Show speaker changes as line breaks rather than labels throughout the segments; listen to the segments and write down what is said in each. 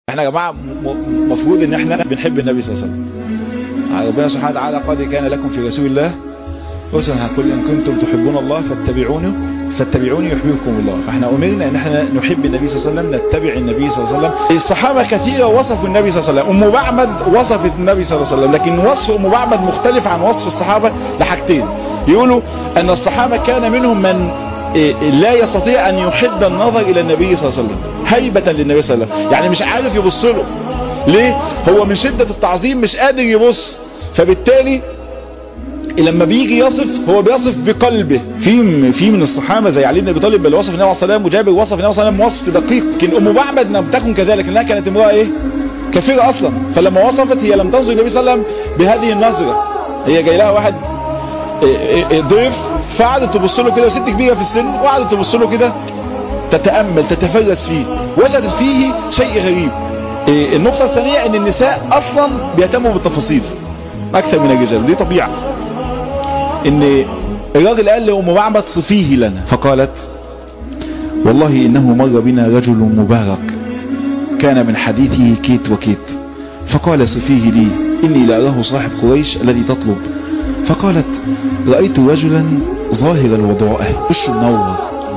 احنا يا جماعه مفروض ان احنا بنحب النبي صلى الله عليه وسلم. ربنا سبحانه وتعالى قد كان لكم في رسول الله أسوة، قل ان كنتم تحبون الله فاتبعوني يحببكم الله. فاحنا امرنا ان احنا نحب النبي صلى الله عليه وسلم، نتبع النبي صلى الله عليه وسلم. الصحابه كثيرا وصفوا النبي صلى الله عليه وسلم. ام معبد وصفت النبي صلى الله عليه وسلم، لكن وصف ام معبد مختلف عن وصف الصحابه لحاجتين. يقولوا ان الصحابه كان منهم من لا يستطيع ان يحد النظر الى النبي صلى الله عليه وسلم هيبة للنبي صلى الله عليه وسلم، يعني مش عارف يبص له. ليه؟ هو من شدة التعظيم مش قادر يبص، فبالتالي لما بيجي يصف هو بيصف بقلبه. في من الصحابه زي علي بن ابي طالب اللي وصف النبي عليه الصلاه والسلام، وجابر وصف النبي صلى الله عليه وسلم وصف دقيق. لكن ام معبد لم تكن كذلك، لانها كانت امراه ايه؟ كافره اصلا. فلما وصفت هي لم تنظر النبي صلى الله عليه وسلم بهذه النظره. هي جاي لها واحد ضيف، فقعدت تبص له كده، وست كبيره في السن، وقعدت تبص له كده تتامل تتفرس فيه، وجدت فيه شيء غريب. النقطه الثانيه ان النساء اصلا بيهتموا بالتفاصيل اكثر من الرجال، دي طبيعه. ان الراجل قال لأم معبد صفيه لنا، فقالت والله انه مر بنا رجل مبارك كان من حديثه كيت وكيت، فقال صفيه لي اني لأراه صاحب قريش الذي تطلب. فقالت رأيت رجلا ظاهر الوضاء، وشه منور،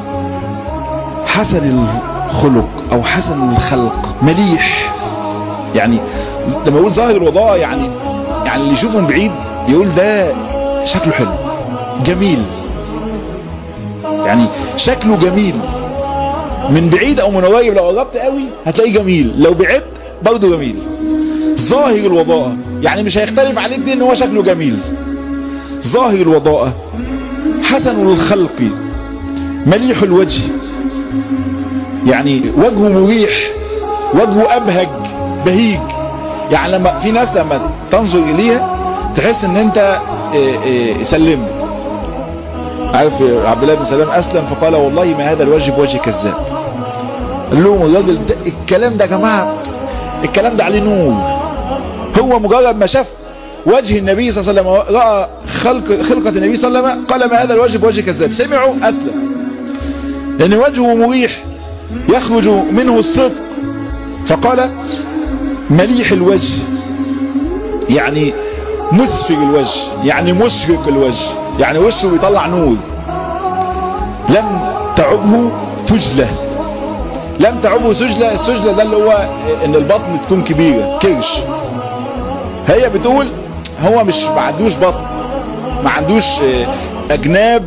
حسن الخلق او حسن الخلق، مليح. يعني لما يقول ظاهر الوضاء يعني اللي يشوفه من بعيد يقول ده شكله حلو جميل، يعني شكله جميل من بعيد او من قريب. لو قربت قوي هتلاقيه جميل، لو بعدت برضه جميل. ظاهر الوضاء يعني مش هيختلف عليك دي ان هو شكله جميل. ظاهر الوضاء حسن الخلق مليح الوجه، يعني وجهه مريح، وجهه ابهج بهيج. يعني لما في ناس لما تنظر اليها تحس ان انت سلمت. عارف عبد الله بن سلام اسلم فقال والله ما هذا الوجه بوجه كذاب. قال لهم الراجل ده الكلام ده يا جماعه، الكلام ده عليه نور. هو مجرد ما شاف وجه النبي صلى الله عليه وسلم، راى خلقه النبي صلى الله عليه وسلم، قال ما هذا الوجه بوجه كذاب. سمعوا اسلم، لان وجهه مريح يخرج منه الصدق. فقال مليح الوجه يعني مسفر الوجه، يعني مشرق الوجه، يعني وشه بيطلع نور. لم تعبه سجلة. لم تعبه سجلة. السجلة ده اللي هو ان البطن تكون كبيرة، كرش. هي بتقول هو مش ما عندوش بطن، ما عندوش اجناب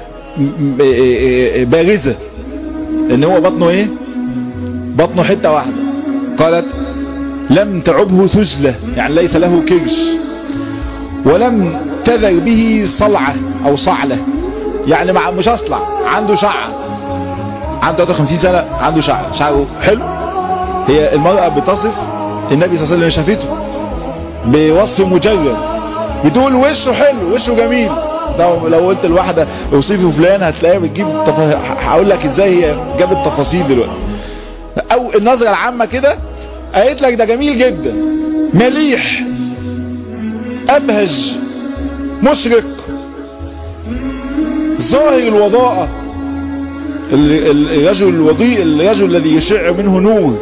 بارزة، ان هو بطنه ايه؟ بطنه حتة واحدة. قالت لم تعبه سجلة يعني ليس له كرش، ولم تذر به صلعة او صعلة، يعني مش اصلع، عنده شعر، عنده 53 سنة عنده شعره حلو. هي المرأة بتصف النبي صلى الله عليه وسلم شافته بوصف مجرد، بتقول وشه حلو، وشه جميل. لو قلت لواحدة اوصفي فلان هتلاقيها بتجيب هقول لك ازاي هي جابت تفاصيل دلوقتي. او النظرة العامة كده قالت لك ده جميل جدا، مليح، ابهج، مشرق، ظاهر الوضاءة، الرجل الوضيء، الرجل الذي يشع منه نور.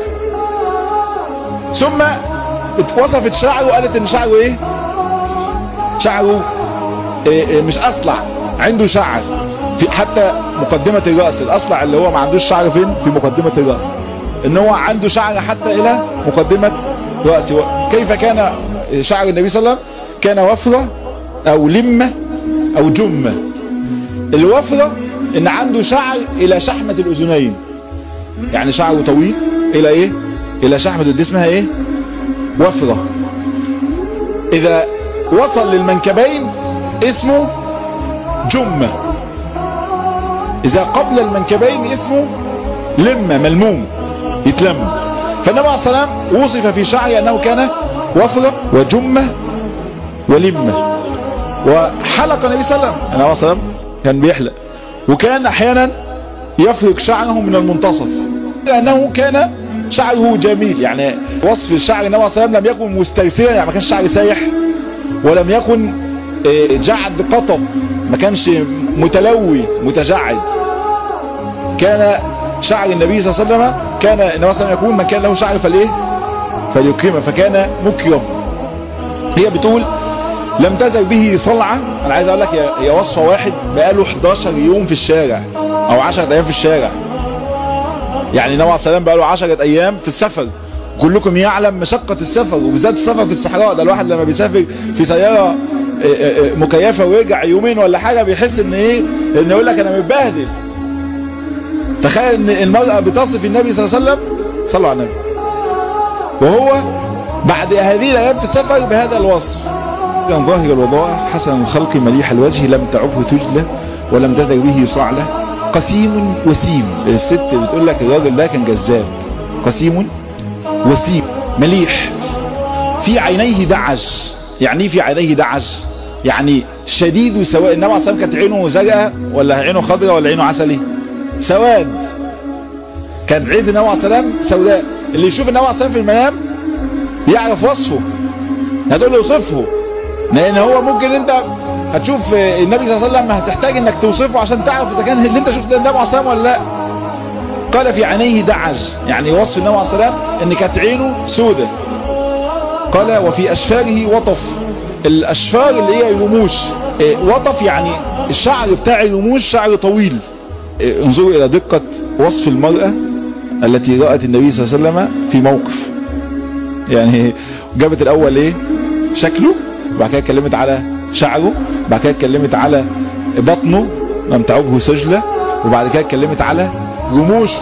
ثم وصفت شعره وقالت ان شعره ايه؟ شعره مش اصلع، عنده شعر في حتى مقدمة الرأس. الاصلع اللي هو ما عندوش شعر فين؟ في مقدمة الرأس. ان هو عنده شعر حتى الى مقدمة رأسه. كيف كان شعر النبي صلى الله عليه وسلم؟ كان وفرة او لمة او جمة. الوفرة ان عنده شعر الى شحمة الاذنين، يعني شعره طويل الى ايه؟ الى شحمة، دي اسمها ايه؟ وفرة. اذا وصل للمنكبين اسمه جمة، اذا قبل المنكبين اسمه لمة، ملموم، يتلم. فالنبي عليه الصلاة والسلام وصف في شعره انه كان وفرة وجمة ولمة. وحلق النبي صلى الله عليه وسلم، النبي عليه الصلاة والسلام كان بيحلق، وكان احيانا يفرق شعره من المنتصف، لانه كان شعره جميل. يعني وصف الشعر النبي صلى الله عليه وسلم لم يكن مسترسلا، يعني ما كانش شعر سايح، ولم يكن جعد قطط، ما كانش متلوي متجعد. كان شعر النبي صلى الله عليه وسلم كان النبي صلى الله عليه وسلم يقول من كان له شعر فليكرمه فكان مكرم. هي بتقول لم تزل به صلعة. انا عايز اقول لك هي وصفة واحد بقاله 11 يوم في الشارع او 10 ايام في الشارع. يعني النبي عليه السلام بقاله 10 ايام في السفر. كلكم يعلم مشقة السفر وبالذات السفر في الصحراء. ده الواحد لما بيسافر في سيارة مكيفة ويرجع يومين ولا حاجة بيحس ان ايه، ان يقول لك انا متبهدل. تخيل ان المرأة بتصف النبي صلى الله عليه وسلم، صلوا على النبي، وهو بعد هذه الايام في السفر بهذا الوصف. كان ظاهر الوضاء حسن الخلق مليح الوجه لم تعبه ثجلة ولم تذر به صعلة قسيم وسيم. الست بتقول لك الراجل ده كان جذاب. قسيم وسيم مليح. في عينيه دعج. يعني في عينيه دعج يعني شديد سواء. النبي عليه الصلاة والسلام كانت عينه زرقاء ولا عينه خضراء ولا عينه عسلي؟ سواد. كانت عين النبي عليه الصلاة والسلام سوداء. اللي يشوف النبي عليه الصلاة والسلام في المنام يعرف وصفه، هتقول له وصفه، لان هو ممكن انت هتشوف النبي صلى الله عليه وسلم هتحتاج انك توصفه عشان تعرف اذا كان اللي انت شفته النبي عليه الصلاة والسلام ولا لا. قال في عينيه دعج يعني وصف النبي عليه الصلاة والسلام ان كانت عينه سوداء. قال وفي اشفاره وطف. الاشفار اللي هي الرموش. وطف يعني الشعر بتاع الرموش شعر طويل. انظروا الى دقة وصف المرأة التي رأت النبي صلى الله عليه وسلم في موقف. يعني جابت الاول ايه؟ شكله، بعد كده اتكلمت على شعره، بعد كده اتكلمت على بطنه لم تعبه سجلة، وبعد كده اتكلمت على رموشه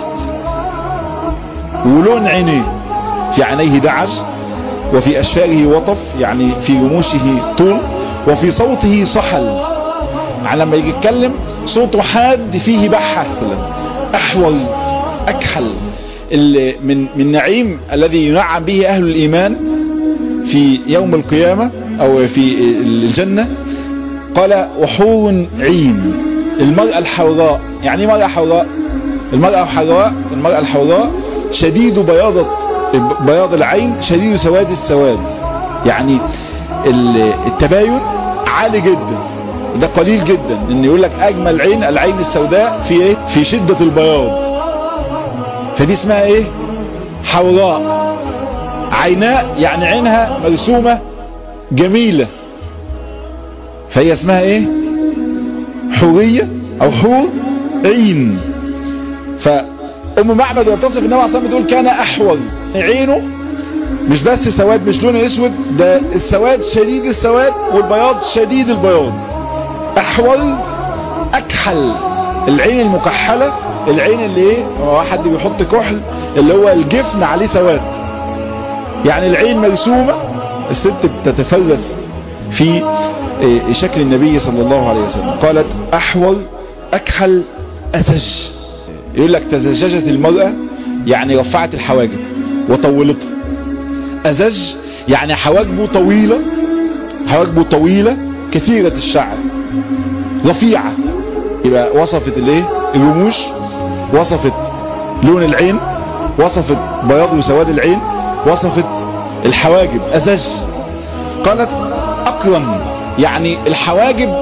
ولون عينيه. في عينيه دعج وفي أشفاره وطف يعني في رموشه طول، وفي صوته صحل يعني لما يجي يتكلم صوته حاد فيه بحة. أحول أكحل. من نعيم الذي ينعم به أهل الإيمان في يوم القيامة أو في الجنة. قال وحور عين. المرأة الحوراء. يعني مرأة حوراء؟ المرأة الحوراء شديد بياض العين شديد سواد السواد. يعني التباين عالي جدا. ده قليل جدا ان يقول لك اجمل عين العين السوداء في ايه؟ في شدة البياض. فدي اسمها ايه؟ حوراء. عيناء يعني عينها مرسومة جميلة، فهي اسمها ايه؟ حورية او حور عين. فأم معبد وتصف النبي عليه الصلاة والسلام بتقول كان احول. عينه مش بس سواد، مش لونه اسود، ده السواد شديد السواد والبياض شديد البياض. احول اكحل. العين المكحلة، العين اللي ايه؟ واحد بيحط كحل اللي هو الجفن عليه سواد. يعني العين مرسومة. الست بتتفرس في شكل النبي صلى الله عليه وسلم. قالت احول اكحل أثج. يقول لك تزججت المرأة يعني رفعت الحواجب وطولتها. أزج يعني حواجبه طويلة كثيرة الشعر رفيعة. يبقى وصفت الايه؟ الرموش، وصفت لون العين، وصفت بياض وسواد العين، وصفت الحواجب أزج. قالت أقرن يعني الحواجب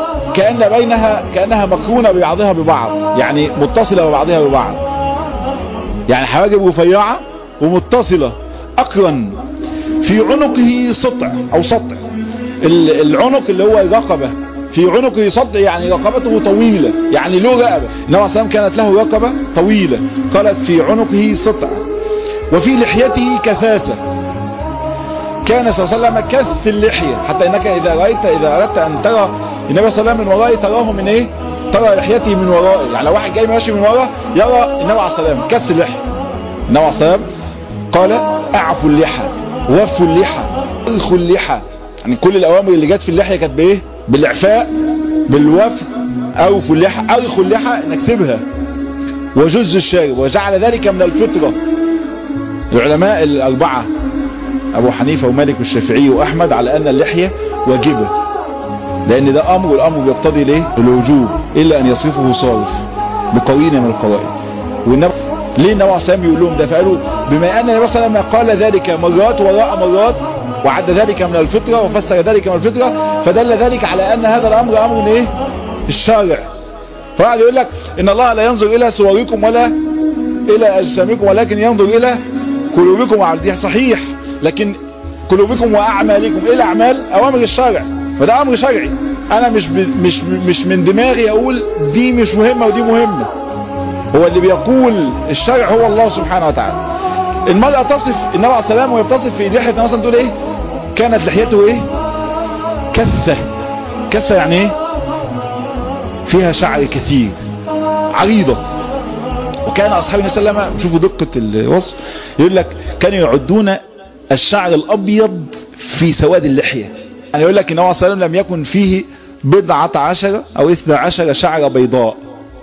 كأنها مقرونة ببعضها ببعض، يعني متصلة ببعضها ببعض. يعني حواجب رفيعة ومتصلة. أقرن. في عنقه سطع أو سطع. العنق اللي هو الرقبة، في عنقه سطع يعني رقبته طويلة، يعني له رقبة. النبي صلى الله عليه وسلم كانت له رقبة طويلة. قالت في عنقه سطع. وفي لحيته كثافة. كان صلى الله عليه وسلم كث اللحية، حتى انك اذا اردت ان ترى النبي صلى الله عليه وسلم من ورائه تراه من ايه؟ ترى لحيته من ورائه. يعني لو واحد جاي ماشي من وراه يرى النبي عليه الصلاة والسلام كث اللحية. النبي عليه الصلاة والسلام قال اعفوا اللحى، وفوا اللحى، ارخوا اللحى. يعني كل الاوامر اللي جت في اللحية كانت بايه؟ بالاعفاء، بالوف، اوفوا اللحى، ارخوا اللحى انك سيبها، وجز الشارب، وجعل ذلك من الفطرة. العلماء الاربعة ابو حنيفة ومالك والشافعي واحمد على ان اللحية واجبة، لان ده امر، والامر بيقتضي ليه؟ الوجوب، الا ان يصرفه صارف بقرينة من القرائن. والنبي ليه النبي عليه الصلاة والسلام يقول لهم ده؟ فقالوا بما ان النبي صلى الله عليه وسلم قال ذلك مرات وراء مرات وعد ذلك من الفطرة وفسر ذلك من الفطرة، فدل ذلك على ان هذا الامر امر ايه؟ الشارع. فقعد يقول لك ان الله لا ينظر الى صوركم ولا الى اجسامكم ولكن ينظر الى قلوبكم وعرضها. صحيح، لكن قلوبكم واعمالكم، ايه الاعمال؟ اوامر الشرع، فده امر شرعي. انا مش من دماغي اقول دي مش مهمة ودي مهمة. هو اللي بيقول الشرع هو الله سبحانه وتعالى. المرأة تصف النبي عليه السلام وهي بتصف في لحية مثلا تقول ايه؟ كانت لحيته ايه؟ كثة. كثة يعني ايه؟ فيها شعر كثير، عريضة. وكان اصحاب النبي صلى الله عليه وسلم، شوفوا دقة الوصف، يقول لك كانوا يعدون الشعر الابيض في سواد اللحية. يعني يقول لك النبي عليه الصلاة والسلام لم يكن فيه 11 او 12 شعر بيضاء.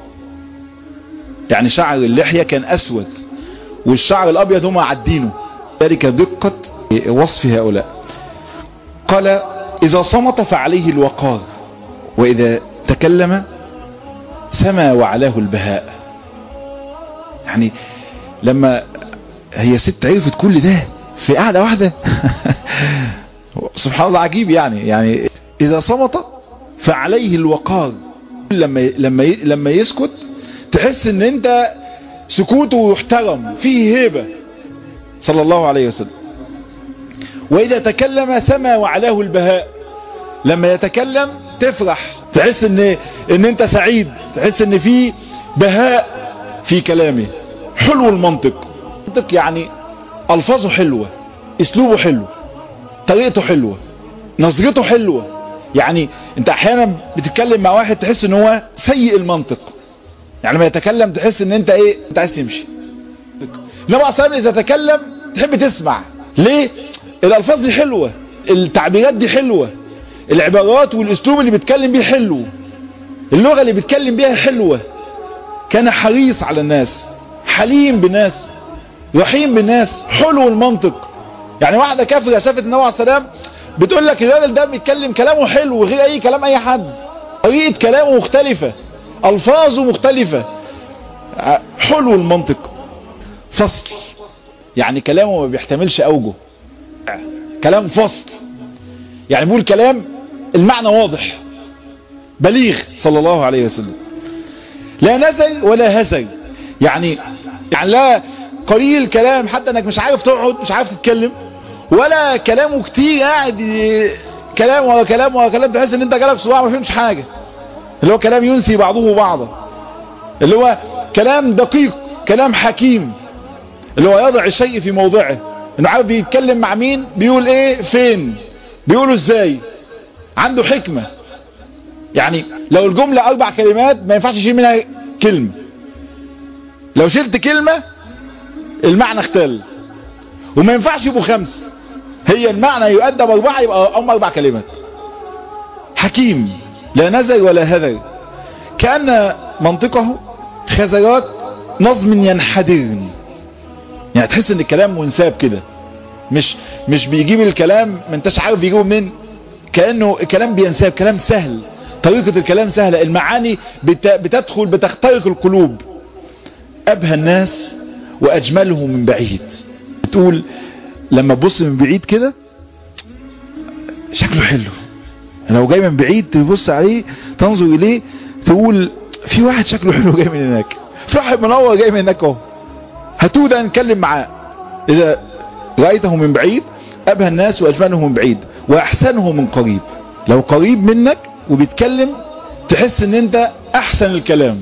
يعني شعر اللحية كان اسود والشعر الابيض هم عدينه. ذلك دقة وصف هؤلاء. قال اذا صمت فعليه الوقار، واذا تكلم سما وعلاه البهاء. يعني لما هي ست عرفت كل ده في قعدة واحدة سبحان الله عجيب. يعني اذا صمت فعليه الوقار، لما يسكت تحس ان انت سكوته يحترم، فيه هيبة صلى الله عليه وسلم. واذا تكلم سما وعلاه البهاء، لما يتكلم تفرح، تحس ان انت سعيد، تحس ان في بهاء في كلامه. حلو المنطق، يعني الفاظه حلوة، اسلوبه حلو، طريقته حلوة، نظرته حلوة. يعني انت احيانا بتتكلم مع واحد تحس ان هو سيء المنطق، يعني لما يتكلم تحس ان انت ايه، انت عايز تمشي. النبي اصلا اذا تكلم تحب تسمع. ليه؟ الالفاظ دي حلوة، التعبيرات دي حلوة، العبارات والاسلوب اللي بيتكلم بيه حلو، اللغة اللي بيتكلم بيها حلوة. كان حريص على الناس، حليم بالناس، رحيم بالناس، حلو المنطق. يعني واحدة كافرة شافت النبي عليه السلام بتقول لك الراجل ده بيتكلم كلامه حلو غير اي كلام اي حد، طريقة كلامه مختلفة، الفاظه مختلفة، حلو المنطق. فصل، يعني كلامه ما بيحتملش اوجه، كلام فصل، يعني بيقول كلام المعنى واضح بليغ صلى الله عليه وسلم. لا نزل ولا هزل، يعني لا قليل الكلام حتى انك مش عارف تقعد، مش عارف تتكلم، ولا كلامه كتير قاعد كلام ورا كلام ورا كلام تحس ان انت جالك صداع ما فهمتش حاجة، اللي هو كلام ينسي بعضه بعضا، اللي هو كلام دقيق، كلام حكيم، اللي هو يضع الشيء في موضعه، انه عارف بيتكلم مع مين، بيقول ايه، فين، بيقوله ازاي، عنده حكمة. يعني لو الجملة 4 كلمات ما ينفعش تشيل منها كلمة، لو شلت كلمة المعنى اختل، وما ينفعش يبقوا 5، هي المعنى يؤدى ب4 يبقى 4 كلمات. حكيم، لا نزل ولا هذل، كأن منطقه خزرات نظم ينحدر، يعني تحس ان الكلام منساب كده، مش بيجيب الكلام ما انتش عارف بيجيبه منين، كأنه الكلام بينساب، كلام سهل، طريقة الكلام سهلة، المعاني بتدخل بتخترق القلوب. أبهى الناس وأجمله من بعيد، بتقول لما تبص من بعيد كده شكله حلو، لو جاي من بعيد تبص عليه تنظر إليه تقول في واحد شكله حلو جاي من هناك، في واحد منور جاي من هناك اهو، هاتوه ده نتكلم معاه. إذا رأيته من بعيد أبهى الناس وأجمله من بعيد وأحسنه من قريب، لو قريب منك وبيتكلم تحس ان انت احسن الكلام.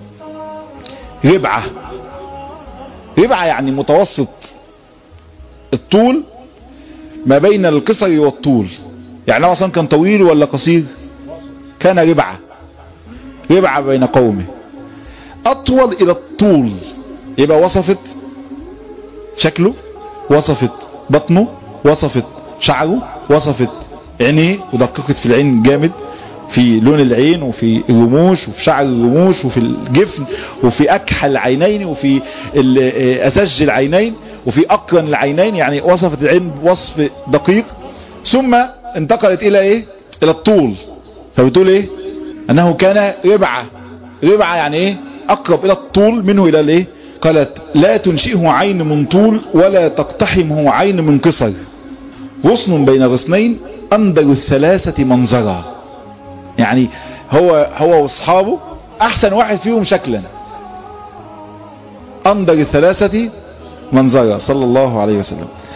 ربعة، ربعة يعني متوسط الطول ما بين القصر والطول، يعني هو اصلا كان طويل ولا قصير؟ كان ربعة، ربعة بين قومه، اطول الى الطول، يبقى وصفت شكله، وصفت بطنه، وصفت شعره، وصفت عينيه ودققت في العين جامد، في لون العين وفي الرموش وفي شعر الرموش وفي الجفن وفي اكحل العينين وفي اسج العينين وفي اقرن العينين، يعني وصفت العين بوصف دقيق. ثم انتقلت الى ايه؟ الى الطول، فبتقول ايه؟ انه كان ربعة، ربعة يعني ايه؟ اقرب الى الطول منه الى الايه؟ قالت لا تنشئه عين من طول ولا تقتحمه عين من قصر، غصن بين غصنين اندر الثلاثة منظرا، يعني هو واصحابه احسن واحد فيهم شكلا، اندر الثلاثة منظرا صلى الله عليه وسلم.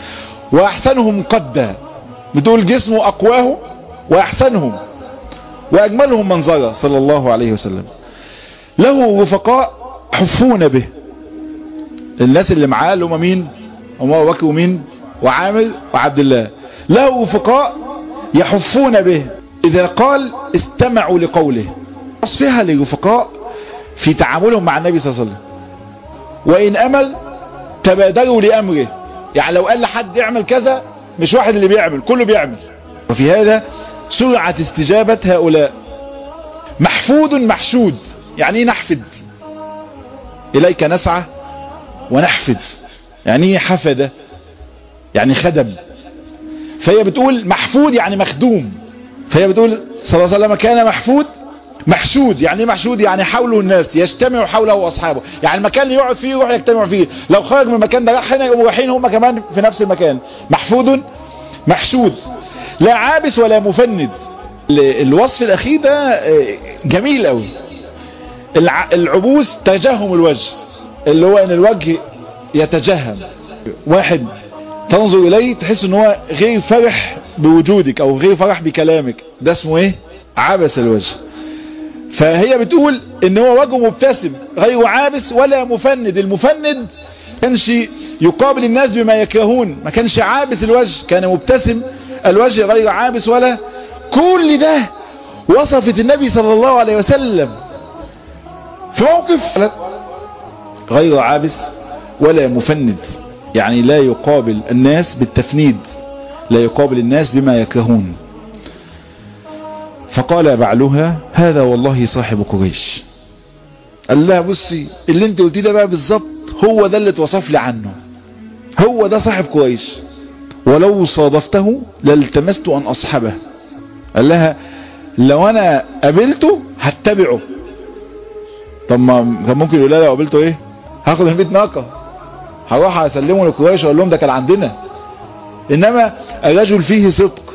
واحسنهم قدا، بتقول جسمه اقواه واحسنهم واجملهم منظرا صلى الله عليه وسلم. له رفقاء حفون به، الناس اللي معاه اللي هم مين؟ هم ابو بكر ومين؟ وعامر وعبد الله. له رفقاء يحفون به، اذا قال استمعوا لقوله. وصفها للرفقاء في تعاملهم مع النبي صلى الله عليه وسلم. وان امر تبادروا لامره، يعني لو قال لحد يعمل كذا مش واحد اللي بيعمل، كله بيعمل. وفي هذا سرعة استجابة هؤلاء. محفود محشود، يعني ايه نحفد؟ اليك نسعى ونحفد، يعني ايه حفد؟ يعني خدم. فهي بتقول محفود يعني مخدوم، فهي بتقول صلى الله عليه وسلم كان محفود محشود. يعني ايه محشود؟ يعني حوله الناس، يجتمع حوله اصحابه، يعني المكان اللي يقعد فيه يروح يجتمع فيه، لو خرج من المكان ده راح هنا يقوموا رايحين هم كمان في نفس المكان. محفود محشود، لا عابس ولا مفند. الوصف الاخير ده جميل قوي. العبوس تجهم الوجه، اللي هو ان الوجه يتجهم، واحد تنظر اليه تحس ان هو غير فرح بوجودك او غير فرح بكلامك، ده اسمه ايه؟ عبس الوجه. فهي بتقول ان هو وجهه مبتسم غير عابس ولا مفند. المفند كانش يقابل الناس بما يكرهون، ما كانش عابس الوجه، كان مبتسم الوجه غير عابس ولا. كل ده وصفت النبي صلى الله عليه وسلم في موقف غير عابس ولا مفند، يعني لا يقابل الناس بالتفنيد، لا يقابل الناس بما يكرهون. فقال بعلها هذا والله صاحب قريش. قال لها بصي اللي انت قلتيه ده بقى بالظبط هو ده اللي توصف لي عنه، هو ده صاحب قريش، ولو صادفته لالتمست ان اصحبه. قال لها لو انا قابلته هتبعه. طب ما كان ممكن يقول لها لو قابلته ايه؟ هاخد من 100 ناقه هروح اسلمه لقريش واقول لهم ده كان عندنا. انما الرجل فيه صدق